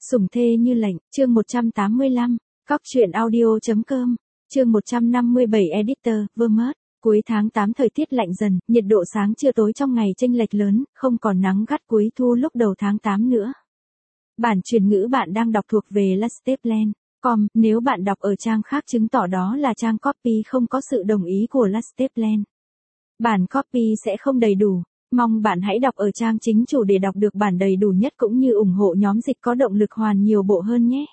Sủng thê như lệnh, chương 185, Cóc truyện audio.com, chương 157 Editor, Vermont. Cuối tháng 8 thời tiết lạnh dần, nhiệt độ sáng trưa tối trong ngày chênh lệch lớn, không còn nắng gắt cuối thu lúc đầu tháng 8 nữa. Bản truyền ngữ bạn đang đọc thuộc về Lasteplan.com, nếu bạn đọc ở trang khác chứng tỏ đó là trang copy không có sự đồng ý của Lasteplan. Bản copy sẽ không đầy đủ. Mong bạn hãy đọc ở trang chính chủ để đọc được bản đầy đủ nhất cũng như ủng hộ nhóm dịch có động lực hoàn nhiều bộ hơn nhé.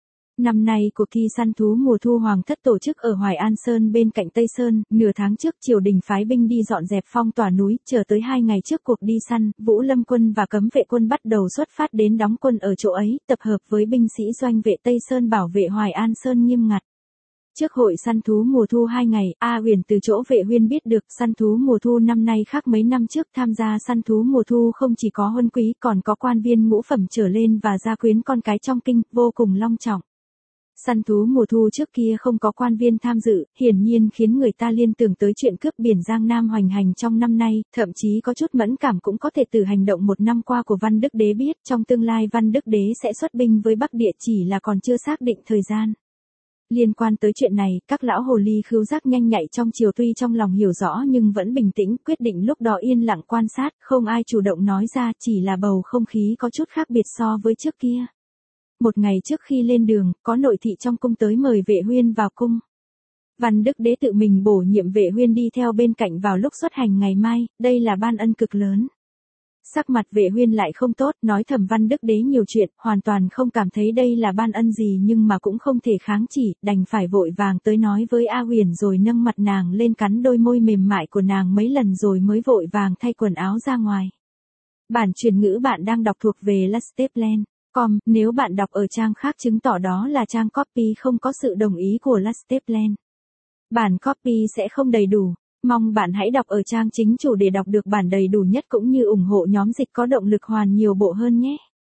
Năm nay cuộc thi săn thú mùa thu Hoàng thất tổ chức ở Hoài An Sơn bên cạnh Tây Sơn, nửa tháng trước triều đình phái binh đi dọn dẹp phong tỏa núi, chờ tới 2 ngày trước cuộc đi săn, Vũ Lâm quân và cấm vệ quân bắt đầu xuất phát đến đóng quân ở chỗ ấy, tập hợp với binh sĩ doanh vệ Tây Sơn bảo vệ Hoài An Sơn nghiêm ngặt. Trước hội săn thú mùa thu 2 ngày, A Huyền từ chỗ vệ huyên biết được săn thú mùa thu năm nay khác mấy năm trước, tham gia săn thú mùa thu không chỉ có huân quý còn có quan viên ngũ phẩm trở lên và gia quyến con cái trong kinh, vô cùng long trọng. Săn thú mùa thu trước kia không có quan viên tham dự, hiển nhiên khiến người ta liên tưởng tới chuyện cướp biển Giang Nam hoành hành trong năm nay, thậm chí có chút mẫn cảm cũng có thể từ hành động một năm qua của Văn Đức Đế biết trong tương lai Văn Đức Đế sẽ xuất binh với Bắc Địa chỉ là còn chưa xác định thời gian. Liên quan tới chuyện này, các lão hồ ly khứu giác nhanh nhạy trong triều tuy trong lòng hiểu rõ nhưng vẫn bình tĩnh, quyết định lúc đó yên lặng quan sát, không ai chủ động nói ra, chỉ là bầu không khí có chút khác biệt so với trước kia. Một ngày trước khi lên đường, có nội thị trong cung tới mời vệ huyên vào cung. Văn Đức Đế tự mình bổ nhiệm vệ huyên đi theo bên cạnh vào lúc xuất hành ngày mai, đây là ban ân cực lớn. Sắc mặt vệ huyên lại không tốt, nói thầm Văn Đức Đế nhiều chuyện, hoàn toàn không cảm thấy đây là ban ân gì nhưng mà cũng không thể kháng chỉ, đành phải vội vàng tới nói với A Huyền rồi nâng mặt nàng lên cắn đôi môi mềm mại của nàng mấy lần rồi mới vội vàng thay quần áo ra ngoài. Bản truyền ngữ bạn đang đọc thuộc về Lasteplan.com, nếu bạn đọc ở trang khác chứng tỏ đó là trang copy không có sự đồng ý của Lasteplan. Bản copy sẽ không đầy đủ. Mong bạn hãy đọc ở trang chính chủ để đọc được bản đầy đủ nhất cũng như ủng hộ nhóm dịch có động lực hoàn nhiều bộ hơn nhé.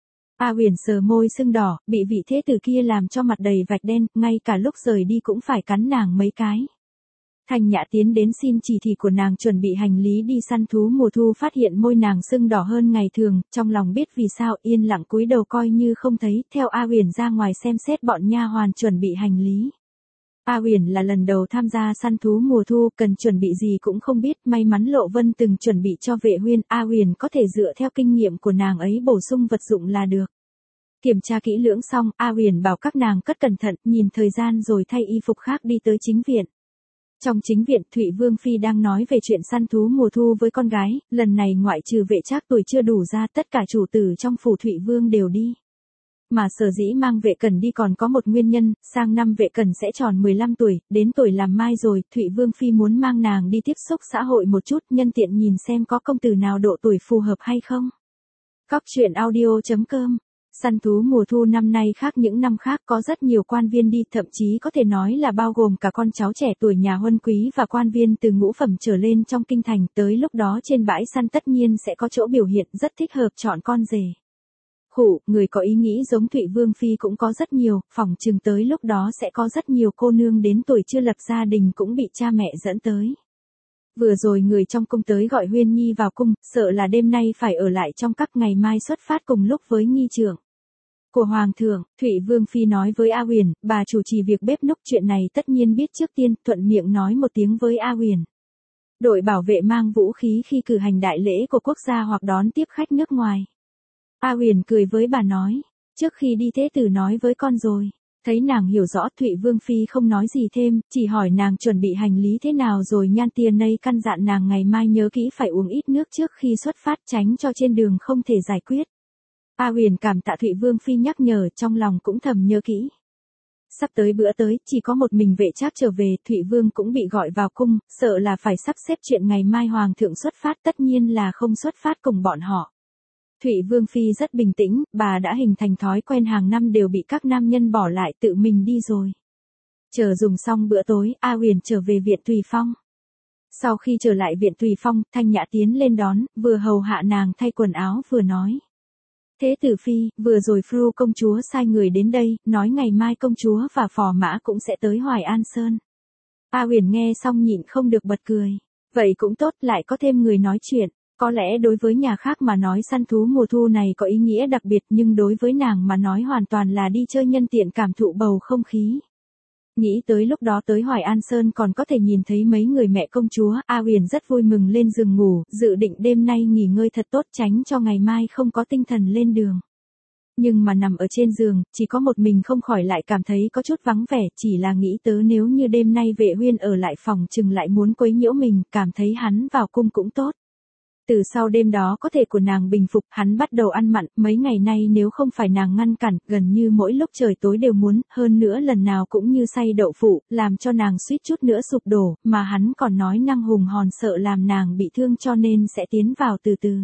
A Huyền sờ môi sưng đỏ, bị vị thế tử kia làm cho mặt đầy vạch đen, ngay cả lúc rời đi cũng phải cắn nàng mấy cái. Thanh Nhã tiến đến xin chỉ thị của nàng chuẩn bị hành lý đi săn thú mùa thu, phát hiện môi nàng sưng đỏ hơn ngày thường, trong lòng biết vì sao, yên lặng cúi đầu coi như không thấy, theo A Huyền ra ngoài xem xét bọn nha hoàn chuẩn bị hành lý. A Huyền là lần đầu tham gia săn thú mùa thu, cần chuẩn bị gì cũng không biết, may mắn Lộ Vân từng chuẩn bị cho vệ huyên, A Huyền có thể dựa theo kinh nghiệm của nàng ấy bổ sung vật dụng là được. Kiểm tra kỹ lưỡng xong, A Huyền bảo các nàng cất cẩn thận, nhìn thời gian rồi thay y phục khác đi tới chính viện. Trong chính viện, Thụy Vương Phi đang nói về chuyện săn thú mùa thu với con gái, lần này ngoại trừ vệ trác tuổi chưa đủ ra, tất cả chủ tử trong phủ Thụy Vương đều đi. Mà sở dĩ mang vệ cẩn đi còn có một nguyên nhân, sang năm vệ cẩn sẽ tròn 15 tuổi, đến tuổi làm mai rồi, Thụy Vương Phi muốn mang nàng đi tiếp xúc xã hội một chút, nhân tiện nhìn xem có công tử nào độ tuổi phù hợp hay không. Cóc truyện audio.com. Săn thú mùa thu năm nay khác những năm khác, có rất nhiều quan viên đi, thậm chí có thể nói là bao gồm cả con cháu trẻ tuổi nhà huân quý và quan viên từ ngũ phẩm trở lên trong kinh thành, tới lúc đó trên bãi săn tất nhiên sẽ có chỗ biểu hiện rất thích hợp chọn con rể. Người có ý nghĩ giống Thụy Vương Phi cũng có rất nhiều, phỏng chừng tới lúc đó sẽ có rất nhiều cô nương đến tuổi chưa lập gia đình cũng bị cha mẹ dẫn tới. Vừa rồi người trong cung tới gọi Huyên Nhi vào cung, sợ là đêm nay phải ở lại trong các ngày mai xuất phát cùng lúc với nghi trưởng của Hoàng thượng. Thụy Vương Phi nói với A Huyền, bà chủ trì việc bếp núc, chuyện này tất nhiên biết trước tiên, thuận miệng nói một tiếng với A Huyền. Đội bảo vệ mang vũ khí khi cử hành đại lễ của quốc gia hoặc đón tiếp khách nước ngoài. A Huyền cười với bà nói, trước khi đi thế tử nói với con rồi. Thấy nàng hiểu rõ, Thụy Vương Phi không nói gì thêm, chỉ hỏi nàng chuẩn bị hành lý thế nào rồi Nhan Tia Nây căn dặn nàng ngày mai nhớ kỹ phải uống ít nước trước khi xuất phát, tránh cho trên đường không thể giải quyết. A Huyền cảm tạ Thụy Vương Phi nhắc nhở, trong lòng cũng thầm nhớ kỹ. Sắp tới bữa tới, chỉ có một mình vệ trác trở về, Thụy Vương cũng bị gọi vào cung, sợ là phải sắp xếp chuyện ngày mai Hoàng thượng xuất phát, tất nhiên là không xuất phát cùng bọn họ. Thụy Vương Phi rất bình tĩnh, bà đã hình thành thói quen hàng năm đều bị các nam nhân bỏ lại tự mình đi rồi. Chờ dùng xong bữa tối, A Huyền trở về viện Tùy Phong. Sau khi trở lại viện Tùy Phong, Thanh Nhã tiến lên đón, vừa hầu hạ nàng thay quần áo vừa nói. Thế tử Phi, vừa rồi Fru công chúa sai người đến đây, nói ngày mai công chúa và phò mã cũng sẽ tới Hoài An Sơn. A Huyền nghe xong nhịn không được bật cười. Vậy cũng tốt, lại có thêm người nói chuyện. Có lẽ đối với nhà khác mà nói săn thú mùa thu này có ý nghĩa đặc biệt nhưng đối với nàng mà nói hoàn toàn là đi chơi nhân tiện cảm thụ bầu không khí. Nghĩ tới lúc đó tới Hoài An Sơn còn có thể nhìn thấy mấy người mẹ công chúa, A Huyền rất vui mừng lên giường ngủ, dự định đêm nay nghỉ ngơi thật tốt tránh cho ngày mai không có tinh thần lên đường. Nhưng mà nằm ở trên giường, chỉ có một mình không khỏi lại cảm thấy có chút vắng vẻ, chỉ là nghĩ tới nếu như đêm nay Vệ Huyên ở lại phòng chừng lại muốn quấy nhiễu mình, cảm thấy hắn vào cung cũng tốt. Từ sau đêm đó có thể của nàng bình phục, hắn bắt đầu ăn mặn, mấy ngày nay nếu không phải nàng ngăn cản, gần như mỗi lúc trời tối đều muốn, hơn nữa lần nào cũng như xay đậu phụ, làm cho nàng suýt chút nữa sụp đổ, mà hắn còn nói năng hùng hòn sợ làm nàng bị thương cho nên sẽ tiến vào từ từ.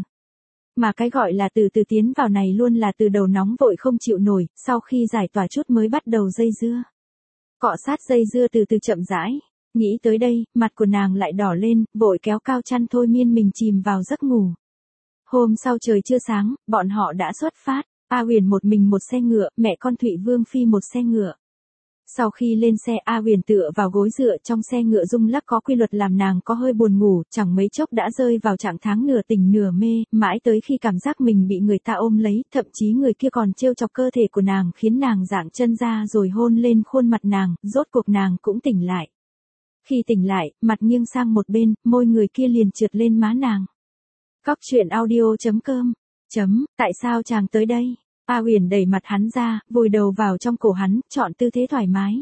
Mà cái gọi là từ từ tiến vào này luôn là từ đầu nóng vội không chịu nổi, sau khi giải tỏa chút mới bắt đầu dây dưa. Cọ sát dây dưa từ từ chậm rãi. Nghĩ tới đây, mặt của nàng lại đỏ lên, vội kéo cao chăn thôi miên mình chìm vào giấc ngủ. Hôm sau trời chưa sáng, bọn họ đã xuất phát, A Huyền một mình một xe ngựa, mẹ con Thụy Vương Phi một xe ngựa. Sau khi lên xe A Huyền tựa vào gối dựa trong xe ngựa rung lắc có quy luật làm nàng có hơi buồn ngủ, chẳng mấy chốc đã rơi vào trạng thái nửa tỉnh nửa mê, mãi tới khi cảm giác mình bị người ta ôm lấy, thậm chí người kia còn trêu chọc cơ thể của nàng khiến nàng giãng chân ra rồi hôn lên khuôn mặt nàng, rốt cuộc nàng cũng tỉnh lại. Khi tỉnh lại, mặt nghiêng sang một bên, môi người kia liền trượt lên má nàng. Cóc truyện audio.com. Tại sao chàng tới đây? A Huyền đẩy mặt hắn ra, vùi đầu vào trong cổ hắn, chọn tư thế thoải mái.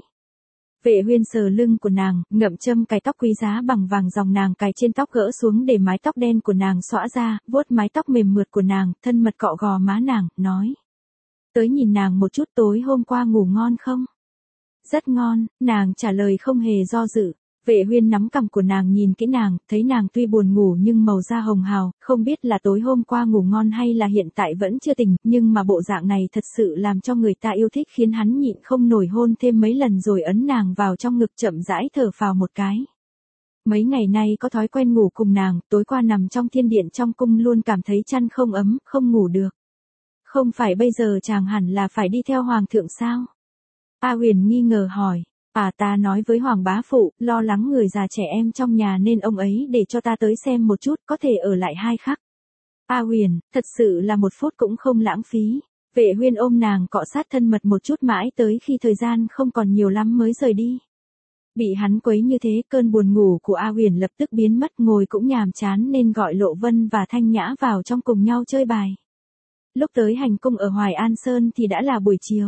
Vệ Huyên sờ lưng của nàng, ngậm châm cài tóc quý giá bằng vàng dòng nàng cài trên tóc gỡ xuống để mái tóc đen của nàng xõa ra, vuốt mái tóc mềm mượt của nàng, thân mật cọ gò má nàng, nói. Tới nhìn nàng một chút tối hôm qua ngủ ngon không? Rất ngon, nàng trả lời không hề do dự. Vệ Huyên nắm cằm của nàng nhìn kỹ nàng, thấy nàng tuy buồn ngủ nhưng màu da hồng hào, không biết là tối hôm qua ngủ ngon hay là hiện tại vẫn chưa tỉnh, nhưng mà bộ dạng này thật sự làm cho người ta yêu thích khiến hắn nhịn không nổi hôn thêm mấy lần rồi ấn nàng vào trong ngực chậm rãi thở phào một cái. Mấy ngày nay có thói quen ngủ cùng nàng, tối qua nằm trong thiên điện trong cung luôn cảm thấy chăn không ấm, không ngủ được. Không phải bây giờ chàng hẳn là phải đi theo hoàng thượng sao? A Huyền nghi ngờ hỏi. Ta nói với Hoàng bá phụ, lo lắng người già trẻ em trong nhà nên ông ấy để cho ta tới xem một chút, có thể ở lại 2 khắc. A Huyền, thật sự là 1 phút cũng không lãng phí. Vệ Huyên ôm nàng cọ sát thân mật một chút mãi tới khi thời gian không còn nhiều lắm mới rời đi. Bị hắn quấy như thế, cơn buồn ngủ của A Huyền lập tức biến mất, ngồi cũng nhàm chán nên gọi Lộ Vân và Thanh Nhã vào trong cùng nhau chơi bài. Lúc tới hành cung ở Hoài An Sơn thì đã là buổi chiều.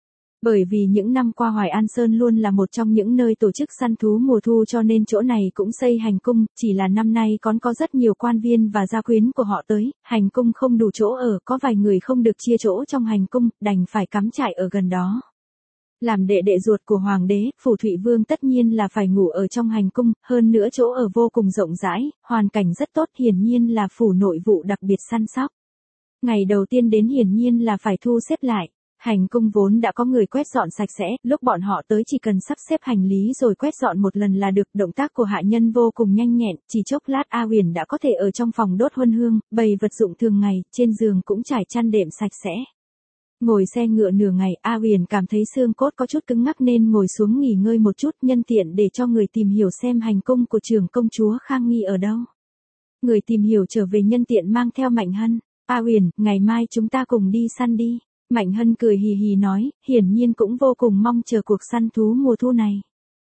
Bởi vì những năm qua Hoài An Sơn luôn là một trong những nơi tổ chức săn thú mùa thu cho nên chỗ này cũng xây hành cung, chỉ là năm nay còn có rất nhiều quan viên và gia quyến của họ tới, hành cung không đủ chỗ ở, có vài người không được chia chỗ trong hành cung, đành phải cắm trại ở gần đó. Làm đệ đệ ruột của hoàng đế, Phủ Thụy Vương tất nhiên là phải ngủ ở trong hành cung, hơn nữa chỗ ở vô cùng rộng rãi, hoàn cảnh rất tốt, hiển nhiên là phủ nội vụ đặc biệt săn sóc. Ngày đầu tiên đến hiển nhiên là phải thu xếp lại. Hành cung vốn đã có người quét dọn sạch sẽ, lúc bọn họ tới chỉ cần sắp xếp hành lý rồi quét dọn một lần là được, động tác của hạ nhân vô cùng nhanh nhẹn, chỉ chốc lát A Huyền đã có thể ở trong phòng đốt huân hương, bày vật dụng thường ngày, trên giường cũng trải chăn đệm sạch sẽ. Ngồi xe ngựa nửa ngày, A Huyền cảm thấy xương cốt có chút cứng ngắc nên ngồi xuống nghỉ ngơi một chút, nhân tiện để cho người tìm hiểu xem hành cung của trưởng công chúa Khang Nghi ở đâu. Người tìm hiểu trở về nhân tiện mang theo Mạnh Hân. A Huyền, ngày mai chúng ta cùng đi săn đi. Mạnh Hân cười hì hì nói, hiển nhiên cũng vô cùng mong chờ cuộc săn thú mùa thu này.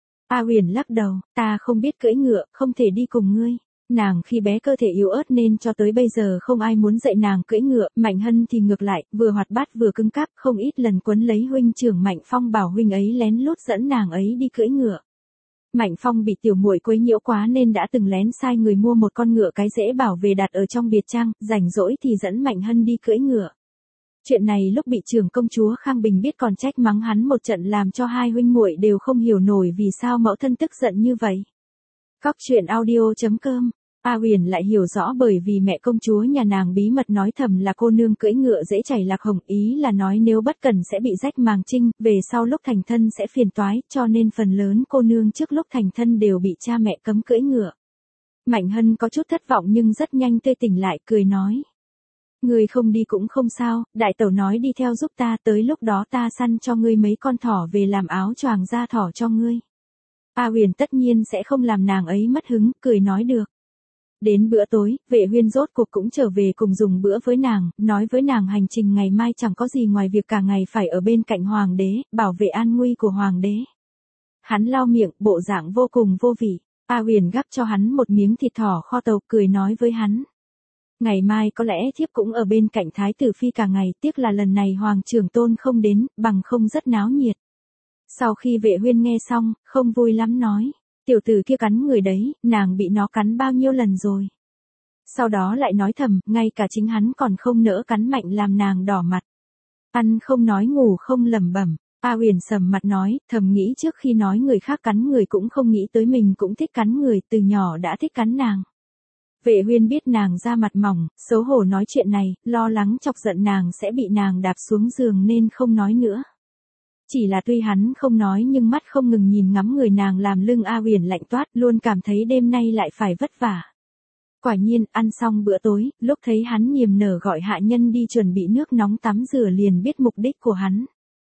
A Huyền lắc đầu, ta không biết cưỡi ngựa, không thể đi cùng ngươi. Nàng khi bé cơ thể yếu ớt nên cho tới bây giờ không ai muốn dạy nàng cưỡi ngựa, Mạnh Hân thì ngược lại, vừa hoạt bát vừa cứng cáp, không ít lần quấn lấy huynh trưởng Mạnh Phong bảo huynh ấy lén lút dẫn nàng ấy đi cưỡi ngựa. Mạnh Phong bị tiểu muội quấy nhiễu quá nên đã từng lén sai người mua một con ngựa cái dễ bảo về đặt ở trong biệt trang, rảnh rỗi thì dẫn Mạnh Hân đi cưỡi ngựa. Chuyện này lúc bị trưởng công chúa Khang Bình biết còn trách mắng hắn một trận làm cho hai huynh muội đều không hiểu nổi vì sao mẫu thân tức giận như vậy. Cóc truyện audio.com. A Huyền lại hiểu rõ bởi vì mẹ công chúa nhà nàng bí mật nói thầm là cô nương cưỡi ngựa dễ chảy lạc hồng, ý là nói nếu bất cẩn sẽ bị rách màng trinh, về sau lúc thành thân sẽ phiền toái, cho nên phần lớn cô nương trước lúc thành thân đều bị cha mẹ cấm cưỡi ngựa. Mạnh Hân có chút thất vọng nhưng rất nhanh tươi tỉnh lại, cười nói. Ngươi không đi cũng không sao, đại tẩu nói đi theo giúp ta, tới lúc đó ta săn cho ngươi mấy con thỏ về làm áo choàng da thỏ cho ngươi. A Huyền tất nhiên sẽ không làm nàng ấy mất hứng, cười nói được. Đến bữa tối, Vệ Huyên rốt cuộc cũng trở về cùng dùng bữa với nàng, nói với nàng hành trình ngày mai chẳng có gì ngoài việc cả ngày phải ở bên cạnh hoàng đế, bảo vệ an nguy của hoàng đế. Hắn lau miệng, bộ dạng vô cùng vô vị. A Huyền gắp cho hắn một miếng thịt thỏ kho tàu, cười nói với hắn. Ngày mai có lẽ thiếp cũng ở bên cạnh Thái tử Phi cả ngày, tiếc là lần này Hoàng trưởng tôn không đến, bằng không rất náo nhiệt. Sau khi Vệ Huyên nghe xong, không vui lắm nói. Tiểu tử kia cắn người đấy, nàng bị nó cắn bao nhiêu lần rồi. Sau đó lại nói thầm, ngay cả chính hắn còn không nỡ cắn mạnh làm nàng đỏ mặt. Ăn không nói ngủ không lẩm bẩm. A Huyền sầm mặt nói, thầm nghĩ trước khi nói người khác cắn người cũng không nghĩ tới mình cũng thích cắn người, từ nhỏ đã thích cắn nàng. Vệ Huyên biết nàng da mặt mỏng, xấu hổ nói chuyện này, lo lắng chọc giận nàng sẽ bị nàng đạp xuống giường nên không nói nữa. Chỉ là tuy hắn không nói nhưng mắt không ngừng nhìn ngắm người nàng làm lưng A Huyền lạnh toát, luôn cảm thấy đêm nay lại phải vất vả. Quả nhiên, ăn xong bữa tối, lúc thấy hắn niềm nở gọi hạ nhân đi chuẩn bị nước nóng tắm rửa liền biết mục đích của hắn.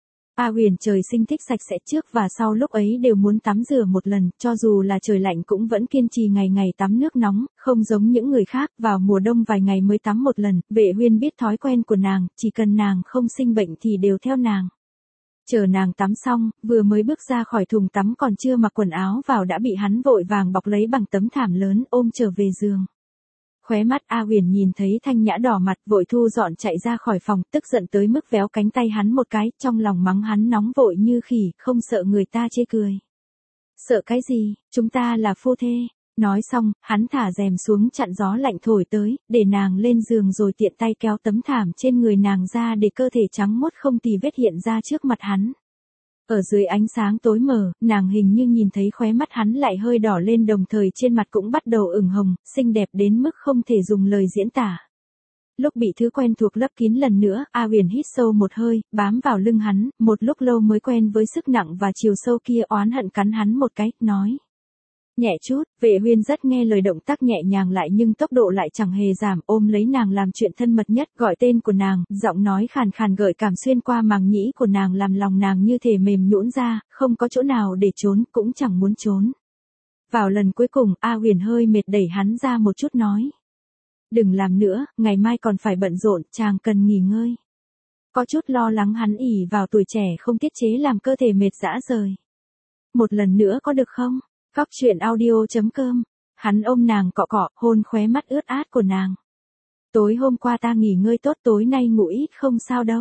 A Huyền trời sinh thích sạch sẽ, trước và sau lúc ấy đều muốn tắm rửa một lần, cho dù là trời lạnh cũng vẫn kiên trì ngày ngày tắm nước nóng, không giống những người khác, vào mùa đông vài ngày mới tắm một lần. Vệ Huyên biết thói quen của nàng, chỉ cần nàng không sinh bệnh thì đều theo nàng. Chờ nàng tắm xong, vừa mới bước ra khỏi thùng tắm còn chưa mặc quần áo vào đã bị hắn vội vàng bọc lấy bằng tấm thảm lớn ôm trở về giường. Khóe mắt A Huyền nhìn thấy Thanh Nhã đỏ mặt, vội thu dọn chạy ra khỏi phòng, tức giận tới mức véo cánh tay hắn một cái, trong lòng mắng hắn nóng vội như khỉ, không sợ người ta chê cười. Sợ cái gì, chúng ta là phu thê. Nói xong, hắn thả rèm xuống chặn gió lạnh thổi tới, để nàng lên giường rồi tiện tay kéo tấm thảm trên người nàng ra để cơ thể trắng muốt không tì vết hiện ra trước mặt hắn. Ở dưới ánh sáng tối mờ, nàng hình như nhìn thấy khóe mắt hắn lại hơi đỏ lên, đồng thời trên mặt cũng bắt đầu ửng hồng, xinh đẹp đến mức không thể dùng lời diễn tả. Lúc bị thứ quen thuộc lấp kín lần nữa, A Huyền hít sâu một hơi, bám vào lưng hắn, một lúc lâu mới quen với sức nặng và chiều sâu kia, oán hận cắn hắn một cái, nói. Nhẹ chút. Vệ Huyên rất nghe lời, động tác nhẹ nhàng lại nhưng tốc độ lại chẳng hề giảm, ôm lấy nàng làm chuyện thân mật nhất, gọi tên của nàng, giọng nói khàn khàn gợi cảm xuyên qua màng nhĩ của nàng làm lòng nàng như thể mềm nhũn ra, không có chỗ nào để trốn, cũng chẳng muốn trốn. Vào lần cuối cùng, A Huyền hơi mệt đẩy hắn ra một chút nói. Đừng làm nữa, ngày mai còn phải bận rộn, chàng cần nghỉ ngơi. Có chút lo lắng hắn ỷ vào tuổi trẻ không tiết chế làm cơ thể mệt rã rời. Một lần nữa có được không? Cóc truyện audio.com. Hắn ôm nàng cọ cọ, hôn khóe mắt ướt át của nàng. Tối hôm qua ta nghỉ ngơi tốt, tối nay ngủ ít không sao đâu.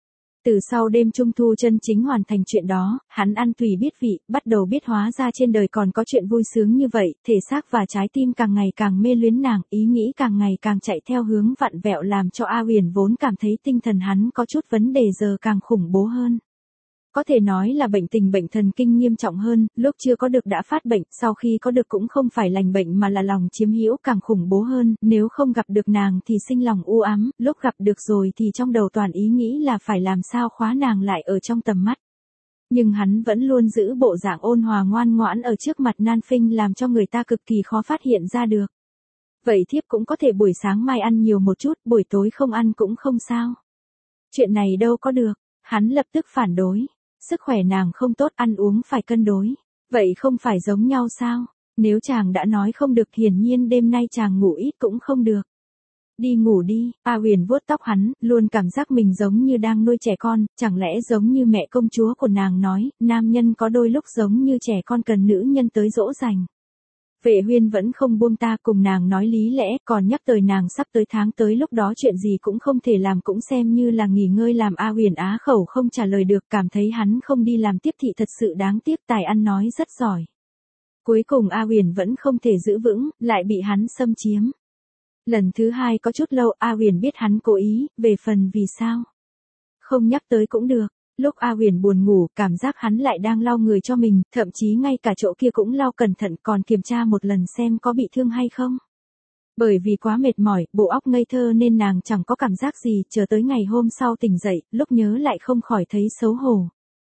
Từ sau đêm trung thu chân chính hoàn thành chuyện đó, hắn ăn tùy biết vị, bắt đầu biết hóa ra trên đời còn có chuyện vui sướng như vậy, thể xác và trái tim càng ngày càng mê luyến nàng, ý nghĩ càng ngày càng chạy theo hướng vặn vẹo làm cho A Huyền vốn cảm thấy tinh thần hắn có chút vấn đề giờ càng khủng bố hơn. Có thể nói là bệnh tình bệnh thần kinh nghiêm trọng hơn, lúc chưa có được đã phát bệnh, sau khi có được cũng không phải lành bệnh mà là lòng chiếm hữu càng khủng bố hơn, nếu không gặp được nàng thì sinh lòng u ám, lúc gặp được rồi thì trong đầu toàn ý nghĩ là phải làm sao khóa nàng lại ở trong tầm mắt. Nhưng hắn vẫn luôn giữ bộ dạng ôn hòa ngoan ngoãn ở trước mặt nan phinh làm cho người ta cực kỳ khó phát hiện ra được. Vậy thiếp cũng có thể buổi sáng mai ăn nhiều một chút, buổi tối không ăn cũng không sao. Chuyện này đâu có được, hắn lập tức phản đối. Sức khỏe nàng không tốt, ăn uống phải cân đối. Vậy không phải giống nhau sao? Nếu chàng đã nói không được, hiển nhiên đêm nay chàng ngủ ít cũng không được. Đi ngủ đi. A Huyền vuốt tóc hắn, luôn cảm giác mình giống như đang nuôi trẻ con, chẳng lẽ giống như mẹ công chúa của nàng nói, nam nhân có đôi lúc giống như trẻ con cần nữ nhân tới dỗ dành. Vệ Huyên vẫn không buông ta, cùng nàng nói lý lẽ, còn nhắc tới nàng sắp tới tháng tới, lúc đó chuyện gì cũng không thể làm, cũng xem như là nghỉ ngơi, làm A Huyền á khẩu không trả lời được, cảm thấy hắn không đi làm tiếp thị thật sự đáng tiếc, tài ăn nói rất giỏi. Cuối cùng A Huyền vẫn không thể giữ vững, lại bị hắn xâm chiếm. Lần thứ hai có chút lâu, A Huyền biết hắn cố ý, về phần vì sao. Không nhắc tới cũng được. Lúc A Huyền buồn ngủ, cảm giác hắn lại đang lau người cho mình, thậm chí ngay cả chỗ kia cũng lau cẩn thận, còn kiểm tra một lần xem có bị thương hay không. Bởi vì quá mệt mỏi, bộ óc ngây thơ nên nàng chẳng có cảm giác gì, chờ tới ngày hôm sau tỉnh dậy, lúc nhớ lại không khỏi thấy xấu hổ.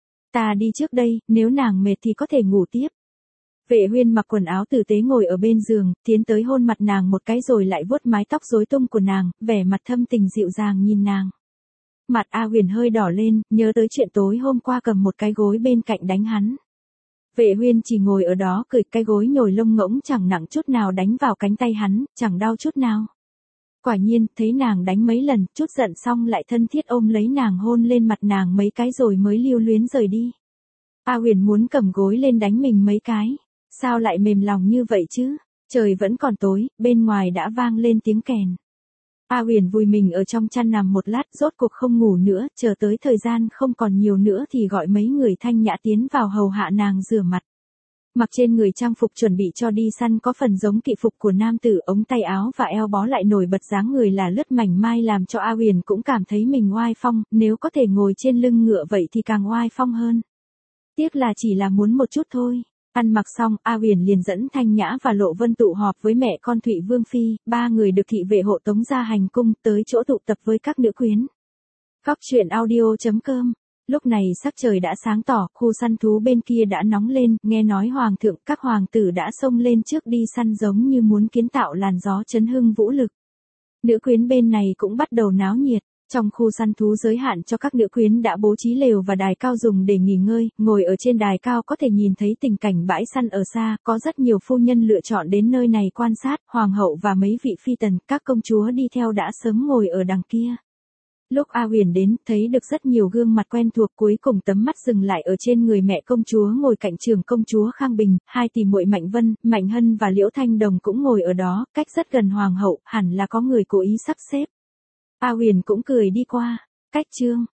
Ta đi trước đây, nếu nàng mệt thì có thể ngủ tiếp. Vệ Huyên mặc quần áo tử tế ngồi ở bên giường, tiến tới hôn mặt nàng một cái rồi lại vuốt mái tóc rối tung của nàng, vẻ mặt thâm tình dịu dàng nhìn nàng. Mặt A Huyền hơi đỏ lên, nhớ tới chuyện tối hôm qua cầm một cái gối bên cạnh đánh hắn. Vệ Huyên chỉ ngồi ở đó cười, cái gối nhồi lông ngỗng chẳng nặng chút nào đánh vào cánh tay hắn, chẳng đau chút nào. Quả nhiên, thấy nàng đánh mấy lần, chút giận xong lại thân thiết ôm lấy nàng hôn lên mặt nàng mấy cái rồi mới lưu luyến rời đi. A Huyền muốn cầm gối lên đánh mình mấy cái. Sao lại mềm lòng như vậy chứ? Trời vẫn còn tối, bên ngoài đã vang lên tiếng kèn. A Huyền vùi mình ở trong chăn nằm một lát, rốt cuộc không ngủ nữa, chờ tới thời gian không còn nhiều nữa thì gọi mấy người thanh nhã tiến vào hầu hạ nàng rửa mặt. Mặc trên người trang phục chuẩn bị cho đi săn có phần giống kỵ phục của nam tử, ống tay áo và eo bó lại nổi bật dáng người là lướt mảnh mai làm cho A Huyền cũng cảm thấy mình oai phong, nếu có thể ngồi trên lưng ngựa vậy thì càng oai phong hơn. Tiếc là chỉ là muốn một chút thôi. Ăn mặc xong, A Huyền liền dẫn Thanh Nhã và Lộ Vân tụ họp với mẹ con Thụy Vương Phi, ba người được thị vệ hộ tống ra hành cung, tới chỗ tụ tập với các nữ quyến. Góc truyện audio.com. Lúc này sắc trời đã sáng tỏ, khu săn thú bên kia đã nóng lên, nghe nói hoàng thượng, các hoàng tử đã xông lên trước đi săn giống như muốn kiến tạo làn gió chấn hưng vũ lực. Nữ quyến bên này cũng bắt đầu náo nhiệt. Trong khu săn thú giới hạn cho các nữ quyến đã bố trí lều và đài cao dùng để nghỉ ngơi, ngồi ở trên đài cao có thể nhìn thấy tình cảnh bãi săn ở xa, có rất nhiều phu nhân lựa chọn đến nơi này quan sát, hoàng hậu và mấy vị phi tần, các công chúa đi theo đã sớm ngồi ở đằng kia. Lúc A Huyền đến, thấy được rất nhiều gương mặt quen thuộc, cuối cùng tấm mắt dừng lại ở trên người mẹ công chúa ngồi cạnh trưởng công chúa Khang Bình, hai tỷ muội Mạnh Vân, Mạnh Hân và Liễu Thanh Đồng cũng ngồi ở đó, cách rất gần hoàng hậu, hẳn là có người cố ý sắp xếp. A Huyền cũng cười đi qua. Cách chương